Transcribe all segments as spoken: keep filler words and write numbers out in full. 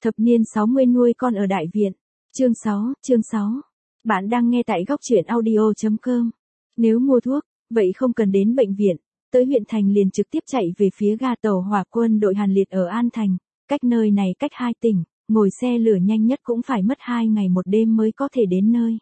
Thập niên sáu mươi nuôi con ở đại viện. Chương sáu, chương sáu. Bạn đang nghe tại góc truyện audio chấm com. Nếu mua thuốc, vậy không cần đến bệnh viện, tới huyện thành liền trực tiếp chạy về phía ga tàu hỏa quân đội Hàn Liệt ở An Thành, cách nơi này cách hai tỉnh, ngồi xe lửa nhanh nhất cũng phải mất hai ngày một đêm mới có thể đến nơi.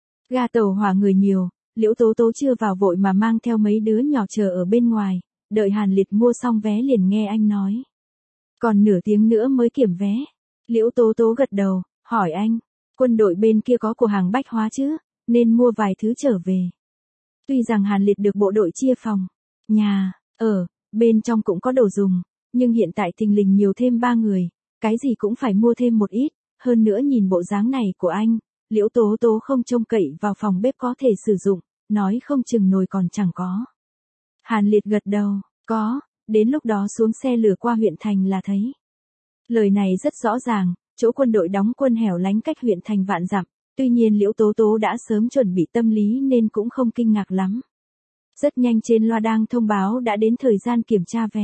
Ga tàu hỏa người nhiều, Liễu Tố Tố chưa vào vội mà mang theo mấy đứa nhỏ chờ ở bên ngoài, đợi Hàn Liệt mua xong vé liền nghe anh nói. Còn nửa tiếng nữa mới kiểm vé. Liễu Tố Tố gật đầu, hỏi anh, quân đội bên kia có cửa hàng bách hóa chứ, nên mua vài thứ trở về. Tuy rằng Hàn Liệt được bộ đội chia phòng, nhà, ở, bên trong cũng có đồ dùng, nhưng hiện tại thình lình nhiều thêm ba người, cái gì cũng phải mua thêm một ít, hơn nữa nhìn bộ dáng này của anh, Liễu Tố Tố không trông cậy vào phòng bếp có thể sử dụng, nói không chừng nồi còn chẳng có. Hàn Liệt gật đầu, có, đến lúc đó xuống xe lửa qua huyện thành là thấy. Lời này rất rõ ràng, chỗ quân đội đóng quân hẻo lánh cách huyện thành vạn dặm, tuy nhiên Liễu Tố Tố đã sớm chuẩn bị tâm lý nên cũng không kinh ngạc lắm. Rất nhanh trên loa đang thông báo đã đến thời gian kiểm tra vé.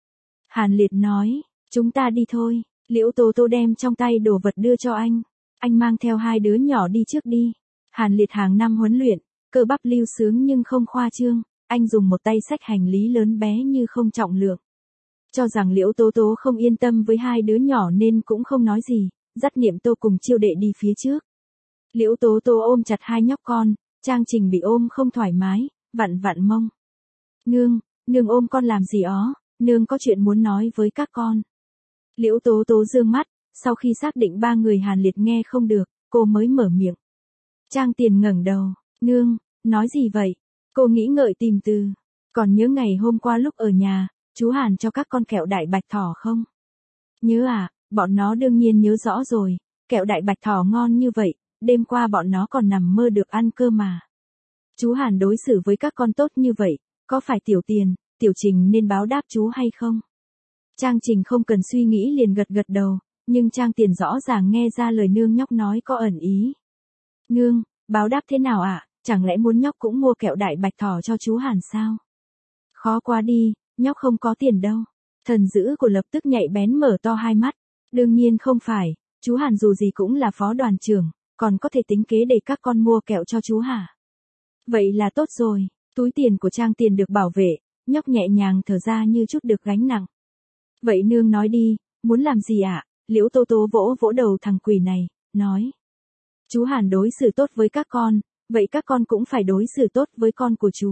Hàn Liệt nói, chúng ta đi thôi. Liễu Tố Tố đem trong tay đồ vật đưa cho anh. Anh mang theo hai đứa nhỏ đi trước đi. Hàn Liệt hàng năm huấn luyện, cơ bắp lưu sướng nhưng không khoa trương, anh dùng một tay xách hành lý lớn bé như không trọng lượng. Cho rằng Liễu Tố Tố không yên tâm với hai đứa nhỏ nên cũng không nói gì, dắt Niệm Tô cùng Chiêu Đệ đi phía trước. Liễu Tố Tố ôm chặt hai nhóc con, Trang Trình bị ôm không thoải mái, vặn vặn mông. Nương, nương ôm con làm gì ó, nương có chuyện muốn nói với các con. Liễu Tố Tố dương mắt, sau khi xác định ba người Hàn Liệt nghe không được, cô mới mở miệng. Trang Tiền ngẩng đầu, nương, nói gì vậy? Cô nghĩ ngợi tìm từ. Còn nhớ ngày hôm qua lúc ở nhà, chú Hàn cho các con kẹo đại bạch thỏ không? Nhớ à, bọn nó đương nhiên nhớ rõ rồi, kẹo đại bạch thỏ ngon như vậy, đêm qua bọn nó còn nằm mơ được ăn cơ mà. Chú Hàn đối xử với các con tốt như vậy, có phải Tiểu Tiền, Tiểu Trình nên báo đáp chú hay không? Trang Trình không cần suy nghĩ liền gật gật đầu, nhưng Trang Tiền rõ ràng nghe ra lời nương nhóc nói có ẩn ý. Nương, báo đáp thế nào ạ? À? Chẳng lẽ muốn nhóc cũng mua kẹo đại bạch thỏ cho chú Hàn sao? Khó quá đi, nhóc không có tiền đâu. Thần dữ của lập tức nhạy bén mở to hai mắt. Đương nhiên không phải, chú Hàn dù gì cũng là phó đoàn trưởng, còn có thể tính kế để các con mua kẹo cho chú hả? Vậy là tốt rồi, túi tiền của Trang Tiền được bảo vệ, nhóc nhẹ nhàng thở ra như chút được gánh nặng. Vậy nương nói đi, muốn làm gì ạ? À? Liễu Tố Tố vỗ vỗ đầu thằng quỷ này, nói. Chú Hàn đối xử tốt với các con, vậy các con cũng phải đối xử tốt với con của chú.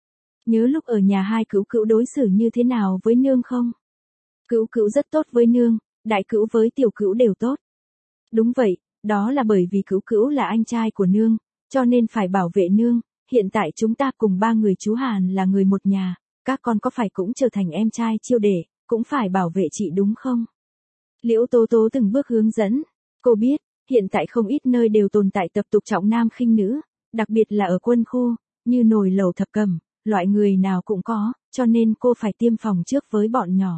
Nhớ lúc ở nhà hai cữu cữu đối xử như thế nào với nương không? Cữu cữu rất tốt với nương, đại cữu với tiểu cữu đều tốt. Đúng vậy, đó là bởi vì cữu cữu là anh trai của nương, cho nên phải bảo vệ nương. Hiện tại chúng ta cùng ba người chú Hàn là người một nhà, các con có phải cũng trở thành em trai Chiêu Đệ, cũng phải bảo vệ chị đúng không? Liễu Tố Tố từng bước hướng dẫn. Cô biết, hiện tại không ít nơi đều tồn tại tập tục trọng nam khinh nữ, đặc biệt là ở quân khu, như nồi lẩu thập cẩm, loại người nào cũng có, cho nên cô phải tiêm phòng trước với bọn nhỏ.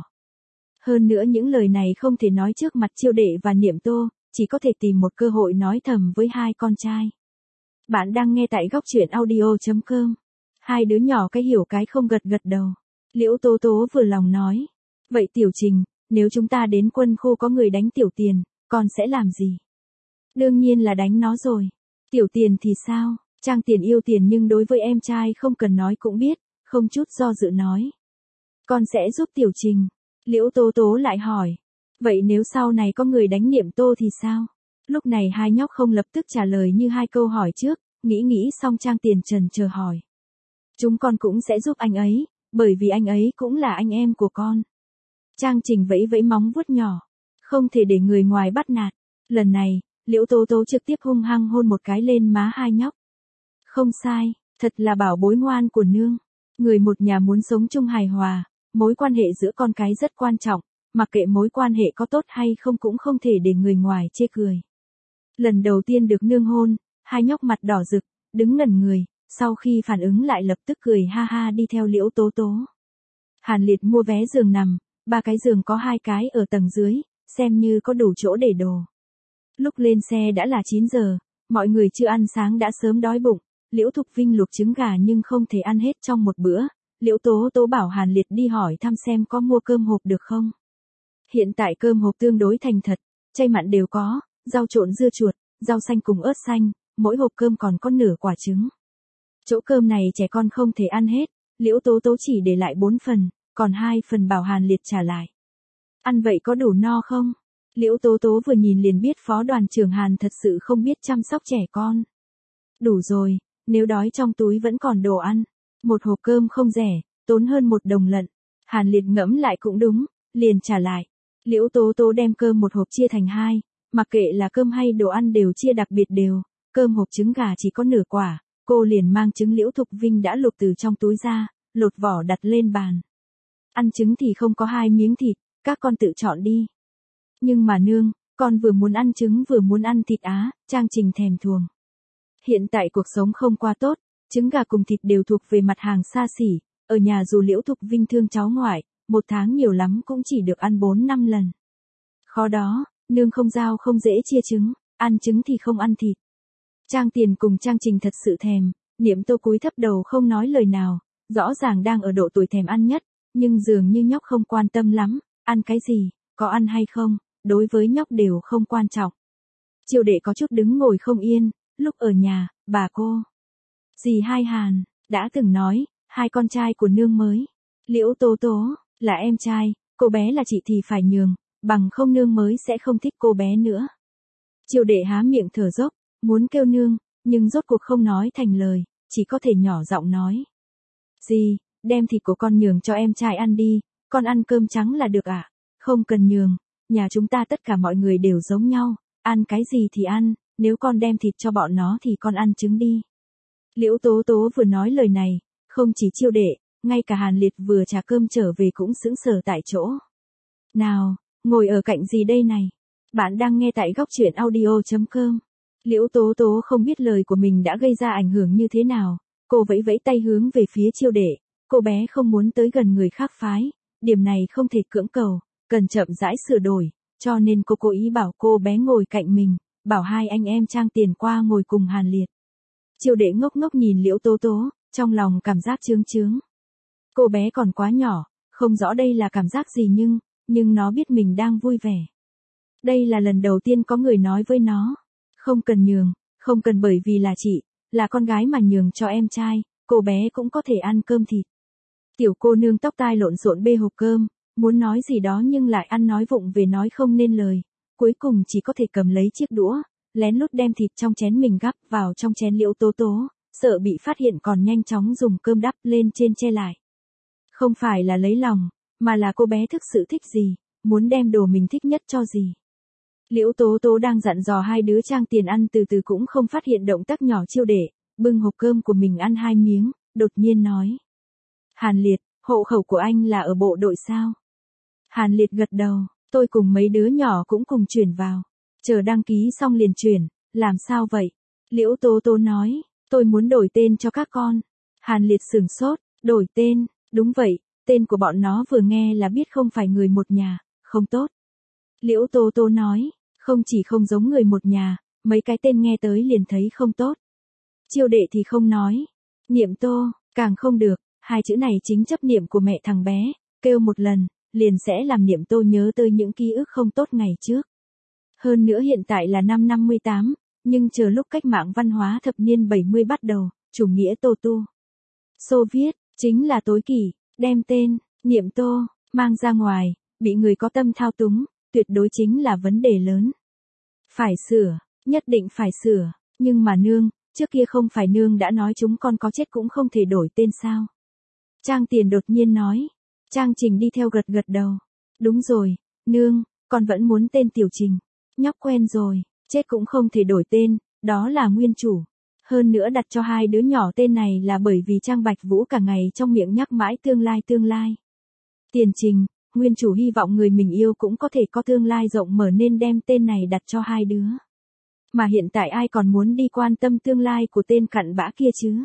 Hơn nữa những lời này không thể nói trước mặt Chiêu Đệ và Niệm Tô, chỉ có thể tìm một cơ hội nói thầm với hai con trai. Bạn đang nghe tại góc truyện audio chấm com. Hai đứa nhỏ cái hiểu cái không gật gật đầu. Liễu Tố Tố vừa lòng nói. Vậy Tiểu Trình, nếu chúng ta đến quân khu có người đánh Tiểu Tiền, con sẽ làm gì? Đương nhiên là đánh nó rồi. Tiểu Tiền thì sao? Trang Tiền yêu tiền nhưng đối với em trai không cần nói cũng biết, không chút do dự nói. Con sẽ giúp Tiểu Trình. Liễu Tố Tố lại hỏi. Vậy nếu sau này có người đánh Niệm Tô thì sao? Lúc này hai nhóc không lập tức trả lời như hai câu hỏi trước, nghĩ nghĩ xong Trang Tiền trần chờ hỏi. Chúng con cũng sẽ giúp anh ấy, bởi vì anh ấy cũng là anh em của con. Trang Trình vẫy vẫy móng vuốt nhỏ, không thể để người ngoài bắt nạt. Lần này, Liễu Tố Tố trực tiếp hung hăng hôn một cái lên má hai nhóc. Không sai, thật là bảo bối ngoan của nương. Người một nhà muốn sống chung hài hòa, mối quan hệ giữa con cái rất quan trọng, mặc kệ mối quan hệ có tốt hay không cũng không thể để người ngoài chê cười. Lần đầu tiên được nương hôn, hai nhóc mặt đỏ rực, đứng ngẩn người, sau khi phản ứng lại lập tức cười ha ha đi theo Liễu Tố Tố. Hàn Liệt mua vé giường nằm, ba cái giường có hai cái ở tầng dưới, xem như có đủ chỗ để đồ. Lúc lên xe đã là chín giờ, mọi người chưa ăn sáng đã sớm đói bụng, Liễu Thục Vinh luộc trứng gà nhưng không thể ăn hết trong một bữa, Liễu Tố Tố bảo Hàn Liệt đi hỏi thăm xem có mua cơm hộp được không. Hiện tại cơm hộp tương đối thành thật, chay mặn đều có, rau trộn dưa chuột, rau xanh cùng ớt xanh, mỗi hộp cơm còn có nửa quả trứng. Chỗ cơm này trẻ con không thể ăn hết, Liễu Tố Tố chỉ để lại bốn phần, còn hai phần bảo Hàn Liệt trả lại. Ăn vậy có đủ no không? Liễu Tố Tố vừa nhìn liền biết phó đoàn trưởng Hàn thật sự không biết chăm sóc trẻ con. Đủ rồi, nếu đói trong túi vẫn còn đồ ăn. Một hộp cơm không rẻ, tốn hơn một đồng lận. Hàn Liệt ngẫm lại cũng đúng, liền trả lại. Liễu Tố Tố đem cơm một hộp chia thành hai, mặc kệ là cơm hay đồ ăn đều chia đặc biệt đều, cơm hộp trứng gà chỉ có nửa quả, cô liền mang trứng Liễu Thục Vinh đã luộc từ trong túi ra, lột vỏ đặt lên bàn. Ăn trứng thì không có hai miếng thịt, các con tự chọn đi. Nhưng mà nương, con vừa muốn ăn trứng vừa muốn ăn thịt á, Trang Trình thèm thuồng. Hiện tại cuộc sống không quá tốt, trứng gà cùng thịt đều thuộc về mặt hàng xa xỉ, ở nhà dù Liễu Thục Vinh thương cháu ngoại, một tháng nhiều lắm cũng chỉ được ăn bốn năm lần. Khó đó, nương không giao không dễ chia trứng, ăn trứng thì không ăn thịt. Trang Tiền cùng Trang Trình thật sự thèm, Niệm Tô cúi thấp đầu không nói lời nào, rõ ràng đang ở độ tuổi thèm ăn nhất, nhưng dường như nhóc không quan tâm lắm, ăn cái gì, có ăn hay không, đối với nhóc đều không quan trọng. Chiêu Đệ có chút đứng ngồi không yên, lúc ở nhà, bà cô, dì hai Hàn, đã từng nói, hai con trai của nương mới, Liễu Tố Tố, là em trai, cô bé là chị thì phải nhường, bằng không nương mới sẽ không thích cô bé nữa. Chiêu Đệ há miệng thở dốc, muốn kêu nương, nhưng rốt cuộc không nói thành lời, chỉ có thể nhỏ giọng nói. Dì, đem thịt của con nhường cho em trai ăn đi, con ăn cơm trắng là được ạ, à? Không cần nhường, nhà chúng ta tất cả mọi người đều giống nhau, ăn cái gì thì ăn, nếu con đem thịt cho bọn nó thì con ăn trứng đi. Liễu Tố Tố vừa nói lời này, không chỉ Chiêu Đệ, ngay cả Hàn Liệt vừa trả cơm trở về cũng sững sờ tại chỗ. Nào, ngồi ở cạnh gì đây này? Bạn đang nghe tại góc truyện audio chấm com. Liễu Tố Tố không biết lời của mình đã gây ra ảnh hưởng như thế nào, cô vẫy vẫy tay hướng về phía Chiêu Đệ, cô bé không muốn tới gần người khác phái, điểm này không thể cưỡng cầu, cần chậm rãi sửa đổi, cho nên cô cố ý bảo cô bé ngồi cạnh mình, bảo hai anh em Trang Tiền qua ngồi cùng Hàn Liệt. Chiêu Đệ ngốc ngốc nhìn Liễu Tố Tố, trong lòng cảm giác chướng chướng. Cô bé còn quá nhỏ, không rõ đây là cảm giác gì nhưng, nhưng nó biết mình đang vui vẻ. Đây là lần đầu tiên có người nói với nó, không cần nhường, không cần bởi vì là chị, là con gái mà nhường cho em trai, cô bé cũng có thể ăn cơm thịt. Tiểu cô nương tóc tai lộn xộn bê hộp cơm, muốn nói gì đó nhưng lại ăn nói vụng về nói không nên lời, cuối cùng chỉ có thể cầm lấy chiếc đũa, lén lút đem thịt trong chén mình gắp vào trong chén Liễu Tố Tố, sợ bị phát hiện còn nhanh chóng dùng cơm đắp lên trên che lại. Không phải là lấy lòng, mà là cô bé thực sự thích gì, muốn đem đồ mình thích nhất cho gì. Liễu Tố Tố đang dặn dò hai đứa Trang Tiền ăn từ từ cũng không phát hiện động tác nhỏ Chiêu Đệ, bưng hộp cơm của mình ăn hai miếng, đột nhiên nói. Hàn Liệt, hộ khẩu của anh là ở bộ đội sao? Hàn Liệt gật đầu, tôi cùng mấy đứa nhỏ cũng cùng chuyển vào, chờ đăng ký xong liền chuyển, làm sao vậy? Liễu Tố Tố nói, tôi muốn đổi tên cho các con. Hàn Liệt sửng sốt, đổi tên, đúng vậy, tên của bọn nó vừa nghe là biết không phải người một nhà, không tốt. Liễu Tố Tố nói, không chỉ không giống người một nhà, mấy cái tên nghe tới liền thấy không tốt. Chiêu Đệ thì không nói. Niệm Tô, càng không được, hai chữ này chính chấp niệm của mẹ thằng bé, kêu một lần, liền sẽ làm Niệm Tô nhớ tới những ký ức không tốt ngày trước. Hơn nữa hiện tại là năm năm mươi tám, nhưng chờ lúc cách mạng văn hóa thập niên bảy mươi bắt đầu, chủ nghĩa Tô Tu Xô Viết, chính là tối kỷ, đem tên, Niệm Tô, mang ra ngoài, bị người có tâm thao túng, tuyệt đối chính là vấn đề lớn. Phải sửa, nhất định phải sửa, nhưng mà nương, trước kia không phải nương đã nói chúng con có chết cũng không thể đổi tên sao? Trang Tiền đột nhiên nói. Trang Trình đi theo gật gật đầu. Đúng rồi, nương, con vẫn muốn tên Tiểu Trình. Nhóc quen rồi, chết cũng không thể đổi tên, đó là nguyên chủ. Hơn nữa đặt cho hai đứa nhỏ tên này là bởi vì Trang Bạch Vũ cả ngày trong miệng nhắc mãi tương lai tương lai. Tiền Trình, nguyên chủ hy vọng người mình yêu cũng có thể có tương lai rộng mở nên đem tên này đặt cho hai đứa. Mà hiện tại ai còn muốn đi quan tâm tương lai của tên cặn bã kia chứ?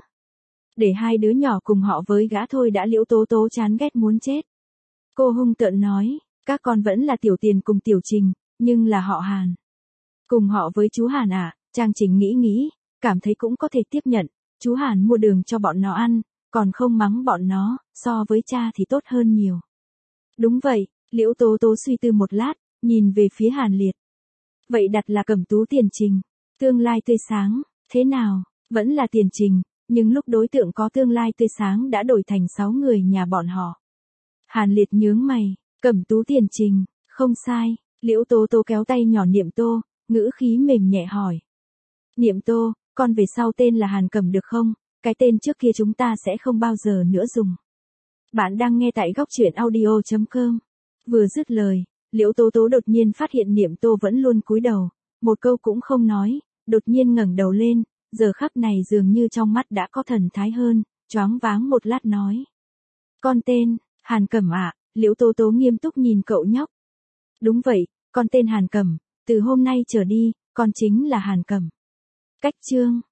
Để hai đứa nhỏ cùng họ với gã thôi đã. Liễu Tố Tố chán ghét muốn chết. Cô hung tợn nói, các con vẫn là Tiểu Tiền cùng Tiểu Trình, nhưng là họ Hàn. Cùng họ với chú Hàn à? Trang Trình nghĩ nghĩ, cảm thấy cũng có thể tiếp nhận, chú Hàn mua đường cho bọn nó ăn, còn không mắng bọn nó, so với cha thì tốt hơn nhiều. Đúng vậy, Liễu Tố Tố suy tư một lát, nhìn về phía Hàn Liệt. Vậy đặt là Cẩm Tú Tiền Trình. Tương lai tươi sáng, thế nào, vẫn là Tiền Trình, nhưng lúc đối tượng có tương lai tươi sáng đã đổi thành sáu người nhà bọn họ. Hàn Liệt nhướng mày, Cẩm Tú Tiền Trình, không sai, Liễu Tố Tố kéo tay nhỏ Niệm Tô, ngữ khí mềm nhẹ hỏi. Niệm Tô, con về sau tên là Hàn Cẩm được không? Cái tên trước kia chúng ta sẽ không bao giờ nữa dùng. Bạn đang nghe tại góc truyện audio chấm com. Vừa dứt lời, Liễu Tố Tố đột nhiên phát hiện Niệm Tô vẫn luôn cúi đầu, một câu cũng không nói, đột nhiên ngẩng đầu lên, giờ khắc này dường như trong mắt đã có thần thái hơn, choáng váng một lát nói. Con tên, Hàn Cẩm ạ, à? Liễu Tố Tố nghiêm túc nhìn cậu nhóc. Đúng vậy, con tên Hàn Cẩm, từ hôm nay trở đi, con chính là Hàn Cẩm. Cách chương